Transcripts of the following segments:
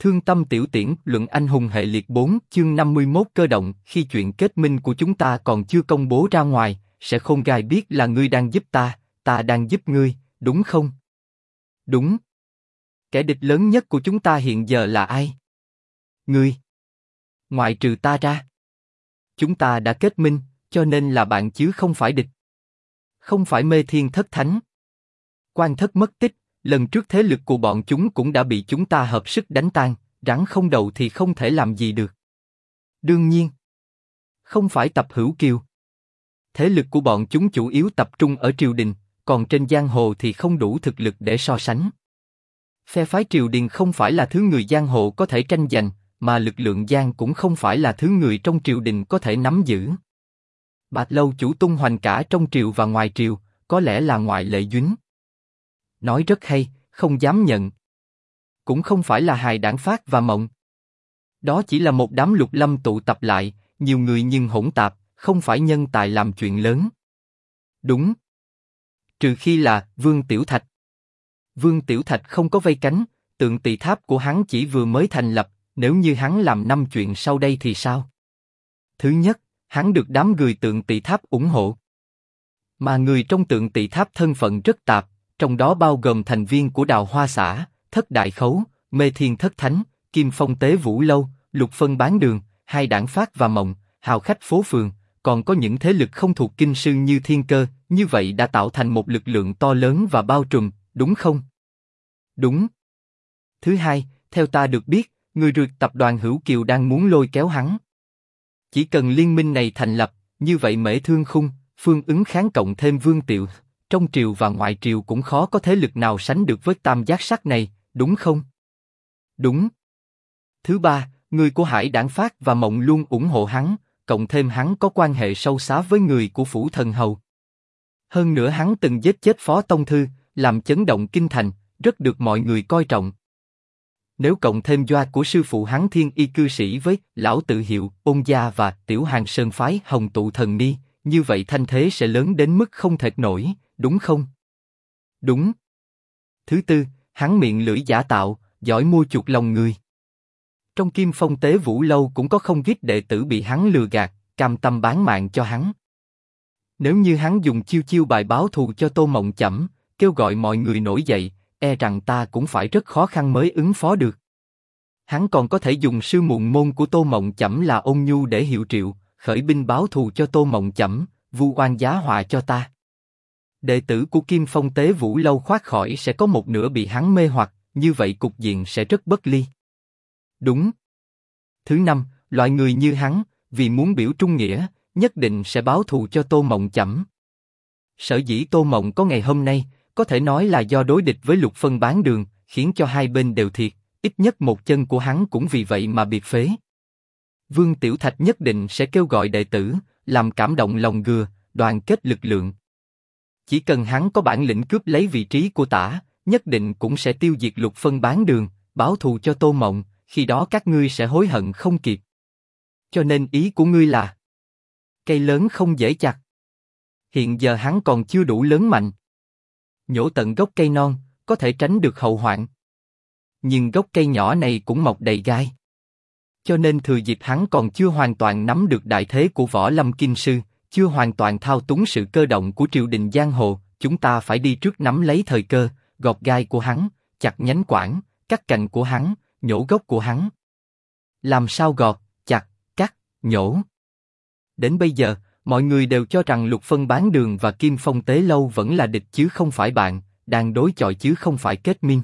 Thương tâm tiểu tiễn, luận anh hùng hệ liệt 4, chương 51 cơ động, khi chuyện kết minh của chúng ta còn chưa công bố ra ngoài, sẽ khôn gai biết là ngươi đang giúp ta đang giúp ngươi, đúng không? Đúng. Kẻ địch lớn nhất của chúng ta hiện giờ là ai? Ngươi. Ngoại trừ ta ra. Chúng ta đã kết minh, cho nên là bạn chứ không phải địch. Không phải Mê Thiên Thất Thánh. Quan Thất mất tích, lần trước thế lực của bọn chúng cũng đã bị chúng ta hợp sức đánh tan, rắn không đầu thì không thể làm gì được. Đương nhiên. Không phải Tập Hữu Kiều. Thế lực của bọn chúng chủ yếu tập trung ở triều đình, còn trên giang hồ thì không đủ thực lực để so sánh. Phe phái triều đình không phải là thứ người giang hồ có thể tranh giành, mà lực lượng giang cũng không phải là thứ người trong triều đình có thể nắm giữ. Bạch Lâu chủ tung hoành cả trong triều và ngoài triều, có lẽ là ngoại lệ duy. Nói rất hay, không dám nhận. Cũng không phải là hài đảng Phát và Mộng. Đó chỉ là một đám lục lâm tụ tập lại, nhiều người nhưng hỗn tạp, không phải nhân tài làm chuyện lớn. Đúng. Trừ khi là Vương Tiểu Thạch. Vương Tiểu Thạch không có vây cánh, tượng tỳ tháp của hắn chỉ vừa mới thành lập, nếu như hắn làm 5 chuyện sau đây thì sao? Thứ nhất, hắn được đám người tượng tỳ tháp ủng hộ. Mà người trong tượng tỳ tháp thân phận rất tạp, trong đó bao gồm thành viên của Đào Hoa Xã, Thất Đại Khấu, Mê Thiên Thất Thánh, Kim Phong Tế Vũ Lâu, Lục Phân Bán Đường, Hai Đảng Phát và Mộng, Hào Khách Phố Phường, còn có những thế lực không thuộc kinh sư như Thiên Cơ, như vậy đã tạo thành một lực lượng to lớn và bao trùm, đúng không? Đúng. Thứ hai, theo ta được biết, người rượt tập đoàn Hữu Kiều đang muốn lôi kéo hắn. Chỉ cần liên minh này thành lập, như vậy Mễ Thương Khung, Phương Ứng Kháng cộng thêm Vương Tiệu, trong triều và ngoại triều cũng khó có thế lực nào sánh được với tam giác sắc này, đúng không? Đúng. Thứ ba, người của Hải Đảng Phát và Mộng luôn ủng hộ hắn, cộng thêm hắn có quan hệ sâu xa với người của Phủ Thần Hầu. Hơn nữa hắn từng giết chết Phó Tông Thư, làm chấn động kinh thành, rất được mọi người coi trọng. Nếu cộng thêm doa của sư phụ hắn Thiên Y cư sĩ với Lão Tự Hiệu, Ôn Gia và Tiểu Hàng Sơn phái Hồng Tụ Thần Ni, như vậy thanh thế sẽ lớn đến mức không thể nổi, đúng không? Đúng. Thứ tư, hắn miệng lưỡi giả tạo, giỏi mua chuộc lòng người. Trong Kim Phong Tế Vũ Lâu cũng có không ít đệ tử bị hắn lừa gạt, cam tâm bán mạng cho hắn. Nếu như hắn dùng chiêu chiêu bài báo thù cho Tô Mộng Chẩm, kêu gọi mọi người nổi dậy, e rằng ta cũng phải rất khó khăn mới ứng phó được. Hắn còn có thể dùng sư muộn môn của Tô Mộng Chẩm là Ôn Nhu để hiệu triệu, khởi binh báo thù cho Tô Mộng Chẩm, vu oan giá họa cho ta. Đệ tử của Kim Phong Tế Vũ Lâu thoát khỏi sẽ có một nửa bị hắn mê hoặc, như vậy cục diện sẽ rất bất ly. Đúng. Thứ năm, loại người như hắn, vì muốn biểu trung nghĩa, nhất định sẽ báo thù cho Tô Mộng Chẩm. Sở dĩ Tô Mộng có ngày hôm nay, có thể nói là do đối địch với Lục Phân Bán Đường, khiến cho hai bên đều thiệt, ít nhất một chân của hắn cũng vì vậy mà biệt phế. Vương Tiểu Thạch nhất định sẽ kêu gọi đệ tử, làm cảm động lòng gừa, đoàn kết lực lượng. Chỉ cần hắn có bản lĩnh cướp lấy vị trí của tả, nhất định cũng sẽ tiêu diệt Lục Phân Bán Đường, báo thù cho Tô Mộng, khi đó các ngươi sẽ hối hận không kịp. Cho nên ý của ngươi là cây lớn không dễ chặt. Hiện giờ hắn còn chưa đủ lớn mạnh. Nhổ tận gốc cây non, có thể tránh được hậu hoạn. Nhưng gốc cây nhỏ này cũng mọc đầy gai. Cho nên thừa dịp hắn còn chưa hoàn toàn nắm được đại thế của Võ Lâm Kinh Sư, chưa hoàn toàn thao túng sự cơ động của triều đình giang hồ, chúng ta phải đi trước nắm lấy thời cơ, gọt gai của hắn, chặt nhánh quản, cắt cành của hắn, nhổ gốc của hắn. Làm sao gọt, chặt, cắt, nhổ? Đến bây giờ, mọi người đều cho rằng Lục Phân Bán Đường và Kim Phong Tế Lâu vẫn là địch chứ không phải bạn, đang đối chọi chứ không phải kết minh.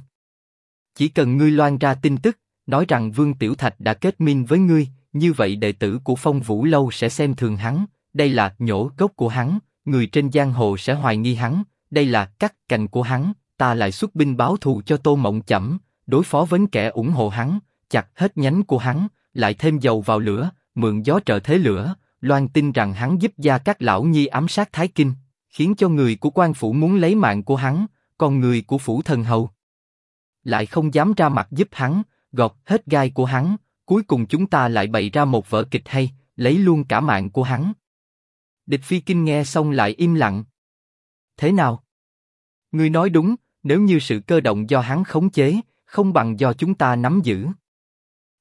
Chỉ cần ngươi loan ra tin tức, nói rằng Vương Tiểu Thạch đã kết minh với ngươi, như vậy đệ tử của Phong Vũ Lâu sẽ xem thường hắn, đây là nhổ gốc của hắn, người trên giang hồ sẽ hoài nghi hắn, đây là cắt cành của hắn, ta lại xuất binh báo thù cho Tô Mộng Chẩm, đối phó với kẻ ủng hộ hắn, chặt hết nhánh của hắn, lại thêm dầu vào lửa, mượn gió trợ thế lửa, loan tin rằng hắn giúp Gia Cát Lão Nhi ám sát Thái Kinh, khiến cho người của quan phủ muốn lấy mạng của hắn, còn người của Phủ Thần Hầu lại không dám ra mặt giúp hắn, gọt hết gai của hắn, cuối cùng chúng ta lại bày ra một vở kịch hay, lấy luôn cả mạng của hắn. Địch Phi Kinh nghe xong lại im lặng. Thế nào? Ngươi nói đúng, nếu như sự cơ động do hắn khống chế, không bằng do chúng ta nắm giữ.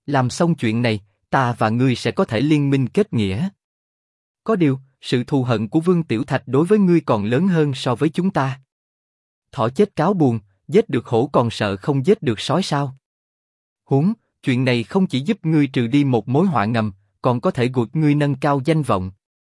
Làm xong chuyện này, ta và ngươi sẽ có thể liên minh kết nghĩa. Có điều, sự thù hận của Vương Tiểu Thạch đối với ngươi còn lớn hơn so với chúng ta. Thỏ chết cáo buồn, giết được hổ còn sợ không giết được sói sao? Huống, chuyện này không chỉ giúp ngươi trừ đi một mối họa ngầm, còn có thể gụt ngươi nâng cao danh vọng.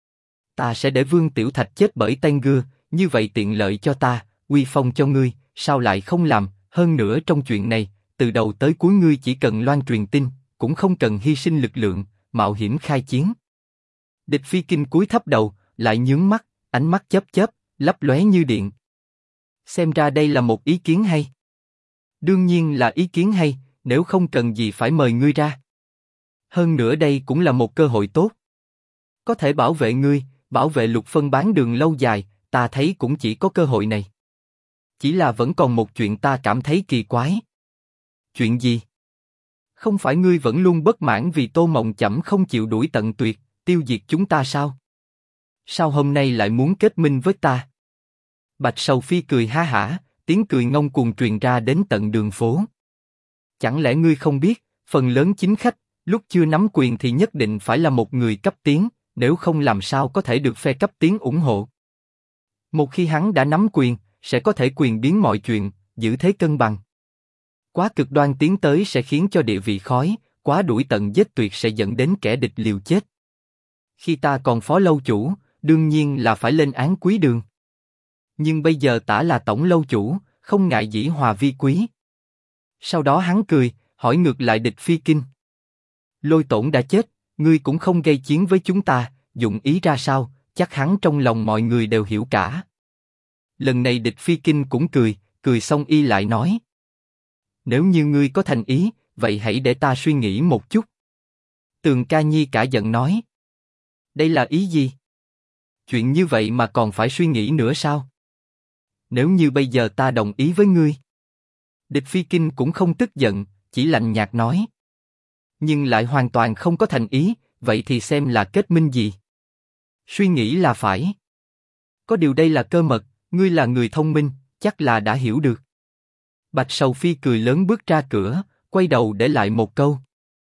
Ta sẽ để Vương Tiểu Thạch chết bởi tay ngươi, như vậy tiện lợi cho ta, uy phong cho ngươi, sao lại không làm? Hơn nữa trong chuyện này, từ đầu tới cuối ngươi chỉ cần loan truyền tin, cũng không cần hy sinh lực lượng, mạo hiểm khai chiến. Địch Phi Kinh cúi thấp đầu, lại nhướng mắt, ánh mắt chớp chớp, lấp lóe như điện. Xem ra đây là một ý kiến hay. Đương nhiên là ý kiến hay, nếu không cần gì phải mời ngươi ra. Hơn nữa đây cũng là một cơ hội tốt. Có thể bảo vệ ngươi, bảo vệ Lục Phân bán đường lâu dài, ta thấy cũng chỉ có cơ hội này. Chỉ là vẫn còn một chuyện ta cảm thấy kỳ quái. Chuyện gì? Không phải ngươi vẫn luôn bất mãn vì Tô Mộng Chẩm không chịu đuổi tận tuyệt, tiêu diệt chúng ta sao? Sao hôm nay lại muốn kết minh với ta? Bạch Sầu Phi cười ha hả, tiếng cười ngông cuồng truyền ra đến tận đường phố. Chẳng lẽ ngươi không biết, phần lớn chính khách, lúc chưa nắm quyền thì nhất định phải là một người cấp tiến, nếu không làm sao có thể được phe cấp tiến ủng hộ. Một khi hắn đã nắm quyền, sẽ có thể quyền biến mọi chuyện, giữ thế cân bằng. Quá cực đoan tiến tới sẽ khiến cho địa vị khói, quá đuổi tận giết tuyệt sẽ dẫn đến kẻ địch liều chết. Khi ta còn phó lâu chủ, đương nhiên là phải lên án Quý Đường. Nhưng bây giờ tả là tổng lâu chủ, không ngại dĩ hòa vi quý. Sau đó hắn cười, hỏi ngược lại Địch Phi Kinh. Lôi Tổn đã chết, ngươi cũng không gây chiến với chúng ta, dụng ý ra sao, chắc hắn trong lòng mọi người đều hiểu cả. Lần này Địch Phi Kinh cũng cười, cười xong y lại nói. Nếu như ngươi có thành ý, vậy hãy để ta suy nghĩ một chút. Tường Ca Nhi cả giận nói. Đây là ý gì? Chuyện như vậy mà còn phải suy nghĩ nữa sao? Nếu như bây giờ ta đồng ý với ngươi. Địch Phi Kinh cũng không tức giận, chỉ lạnh nhạt nói. Nhưng lại hoàn toàn không có thành ý, vậy thì xem là kết minh gì? Suy nghĩ là phải. Có điều đây là cơ mật, ngươi là người thông minh, chắc là đã hiểu được. Bạch Sầu Phi cười lớn bước ra cửa, quay đầu để lại một câu.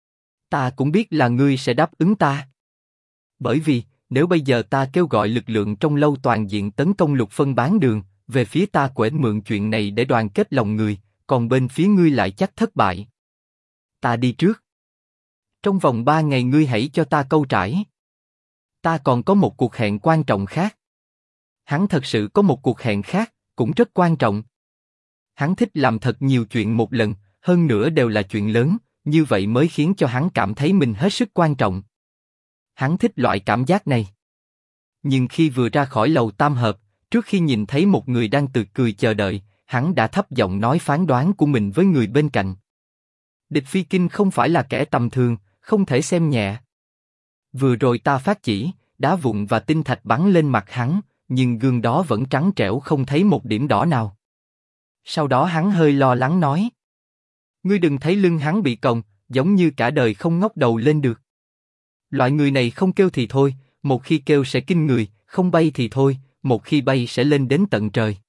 Ta cũng biết là ngươi sẽ đáp ứng ta. Bởi vì, nếu bây giờ ta kêu gọi lực lượng trong lâu toàn diện tấn công Lục Phân bán đường, về phía ta quển mượn chuyện này để đoàn kết lòng người, còn bên phía ngươi lại chắc thất bại. Ta đi trước. Trong vòng 3 ngày ngươi hãy cho ta câu trải. Ta còn có một cuộc hẹn quan trọng khác. Hắn thật sự có một cuộc hẹn khác, cũng rất quan trọng. Hắn thích làm thật nhiều chuyện một lần, hơn nữa đều là chuyện lớn, như vậy mới khiến cho hắn cảm thấy mình hết sức quan trọng. Hắn thích loại cảm giác này. Nhưng khi vừa ra khỏi lầu tam hợp, trước khi nhìn thấy một người đang tươi cười chờ đợi, hắn đã thấp giọng nói phán đoán của mình với người bên cạnh. Địch Phi Kinh không phải là kẻ tầm thường, không thể xem nhẹ. Vừa rồi ta phát chỉ, đá vụn và tinh thạch bắn lên mặt hắn, nhưng gương đó vẫn trắng trẻo không thấy một điểm đỏ nào. Sau đó hắn hơi lo lắng nói. Ngươi đừng thấy lưng hắn bị còng, giống như cả đời không ngóc đầu lên được. Loại người này không kêu thì thôi, một khi kêu sẽ kinh người, không bay thì thôi, một khi bay sẽ lên đến tận trời.